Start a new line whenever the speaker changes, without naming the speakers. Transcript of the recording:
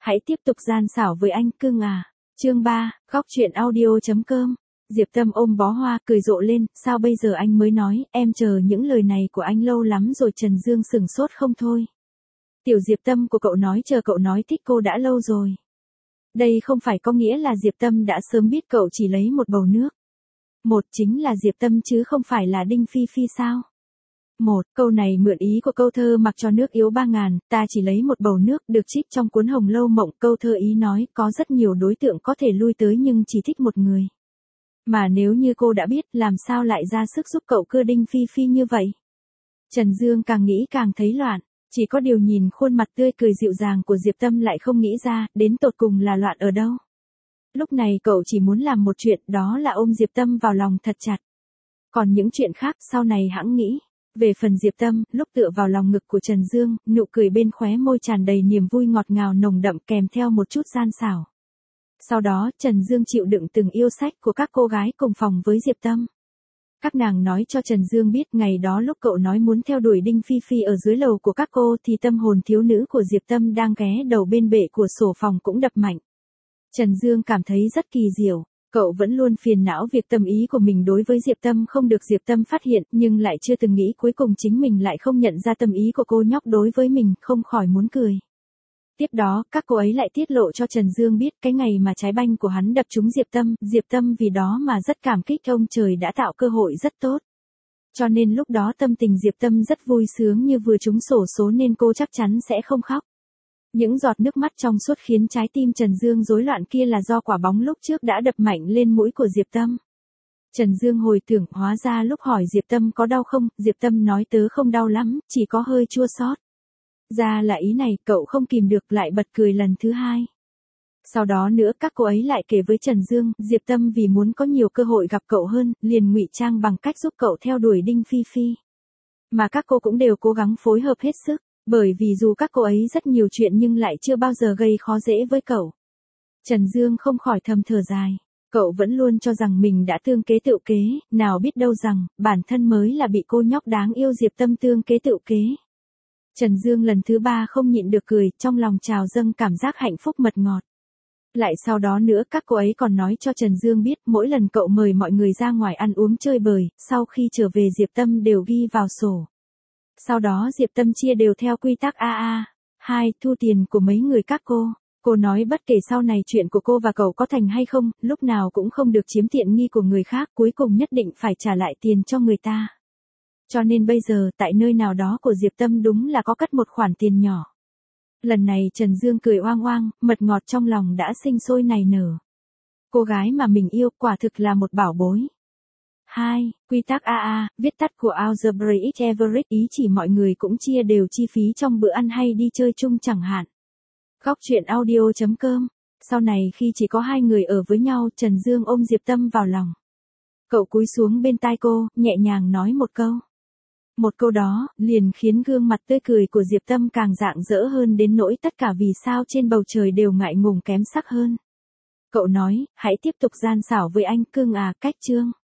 Hãy tiếp tục gian xảo với anh cưng à. Chương 3, góc truyện audio.com. Diệp Tâm ôm bó hoa, cười rộ lên, sao bây giờ anh mới nói, em chờ những lời này của anh lâu lắm rồi. Trần Dương sửng sốt không thôi. Tiểu Diệp Tâm của cậu nói chờ cậu nói thích cô đã lâu rồi. Đây không phải có nghĩa là Diệp Tâm đã sớm biết cậu chỉ lấy một bầu nước. Một chính là Diệp Tâm chứ không phải là Đinh Phi Phi sao? Một, câu này mượn ý của câu thơ mặc cho nước yếu 3.000, ta chỉ lấy một bầu nước được trích trong cuốn Hồng Lâu Mộng. Câu thơ ý nói có rất nhiều đối tượng có thể lui tới nhưng chỉ thích một người. Mà nếu như cô đã biết làm sao lại ra sức giúp cậu cưa Đinh Phi Phi như vậy? Trần Dương càng nghĩ càng thấy loạn, chỉ có điều nhìn khuôn mặt tươi cười dịu dàng của Diệp Tâm lại không nghĩ ra đến tột cùng là loạn ở đâu. Lúc này cậu chỉ muốn làm một chuyện, đó là ôm Diệp Tâm vào lòng thật chặt. Còn những chuyện khác sau này hẵng nghĩ. Về phần Diệp Tâm, lúc tựa vào lòng ngực của Trần Dương, nụ cười bên khóe môi tràn đầy niềm vui ngọt ngào nồng đậm kèm theo một chút gian xảo. Sau đó, Trần Dương chịu đựng từng yêu sách của các cô gái cùng phòng với Diệp Tâm. Các nàng nói cho Trần Dương biết ngày đó lúc cậu nói muốn theo đuổi Đinh Phi Phi ở dưới lầu của các cô thì tâm hồn thiếu nữ của Diệp Tâm đang ghé đầu bên bệ của sổ phòng cũng đập mạnh. Trần Dương cảm thấy rất kỳ diệu. Cậu vẫn luôn phiền não việc tâm ý của mình đối với Diệp Tâm không được Diệp Tâm phát hiện, nhưng lại chưa từng nghĩ cuối cùng chính mình lại không nhận ra tâm ý của cô nhóc đối với mình, không khỏi muốn cười. Tiếp đó, các cô ấy lại tiết lộ cho Trần Dương biết cái ngày mà trái banh của hắn đập trúng Diệp Tâm vì đó mà rất cảm kích ông trời đã tạo cơ hội rất tốt. Cho nên lúc đó tâm tình Diệp Tâm rất vui sướng như vừa trúng xổ số nên cô chắc chắn sẽ không khóc. Những giọt nước mắt trong suốt khiến trái tim Trần Dương rối loạn kia là do quả bóng lúc trước đã đập mạnh lên mũi của Diệp Tâm. Trần Dương hồi tưởng, hóa ra lúc hỏi Diệp Tâm có đau không, Diệp Tâm nói tớ không đau lắm, chỉ có hơi chua xót. Ra là ý này, cậu không kìm được lại bật cười lần thứ hai. Sau đó nữa các cô ấy lại kể với Trần Dương, Diệp Tâm vì muốn có nhiều cơ hội gặp cậu hơn, liền ngụy trang bằng cách giúp cậu theo đuổi Đinh Phi Phi. Mà các cô cũng đều cố gắng phối hợp hết sức. Bởi vì dù các cô ấy rất nhiều chuyện nhưng lại chưa bao giờ gây khó dễ với cậu. Trần Dương không khỏi thầm thở dài. Cậu vẫn luôn cho rằng mình đã tương kế tự kế, nào biết đâu rằng, bản thân mới là bị cô nhóc đáng yêu Diệp Tâm tương kế tự kế. Trần Dương lần thứ 3 không nhịn được cười, trong lòng trào dâng cảm giác hạnh phúc mật ngọt. Lại sau đó nữa các cô ấy còn nói cho Trần Dương biết mỗi lần cậu mời mọi người ra ngoài ăn uống chơi bời, sau khi trở về Diệp Tâm đều ghi vào sổ. Sau đó Diệp Tâm chia đều theo quy tắc AA. 2. Thu tiền của mấy người các cô. Cô nói bất kể sau này chuyện của cô và cậu có thành hay không, lúc nào cũng không được chiếm tiện nghi của người khác, cuối cùng nhất định phải trả lại tiền cho người ta. Cho nên bây giờ tại nơi nào đó của Diệp Tâm đúng là có cất một khoản tiền nhỏ. Lần này Trần Dương cười oang oang, mật ngọt trong lòng đã sinh sôi nảy nở. Cô gái mà mình yêu quả thực là một bảo bối. 2. Quy tắc AA, viết tắt của Algebraic Average, ý chỉ mọi người cũng chia đều chi phí trong bữa ăn hay đi chơi chung chẳng hạn. Góc truyện audio.com. Sau này khi chỉ có hai người ở với nhau, Trần Dương ôm Diệp Tâm vào lòng. Cậu cúi xuống bên tai cô, nhẹ nhàng nói một câu. Một câu đó, liền khiến gương mặt tươi cười của Diệp Tâm càng rạng rỡ hơn đến nỗi tất cả vì sao trên bầu trời đều ngại ngùng kém sắc hơn. Cậu nói, hãy tiếp tục gian xảo với anh cưng à, cách chương.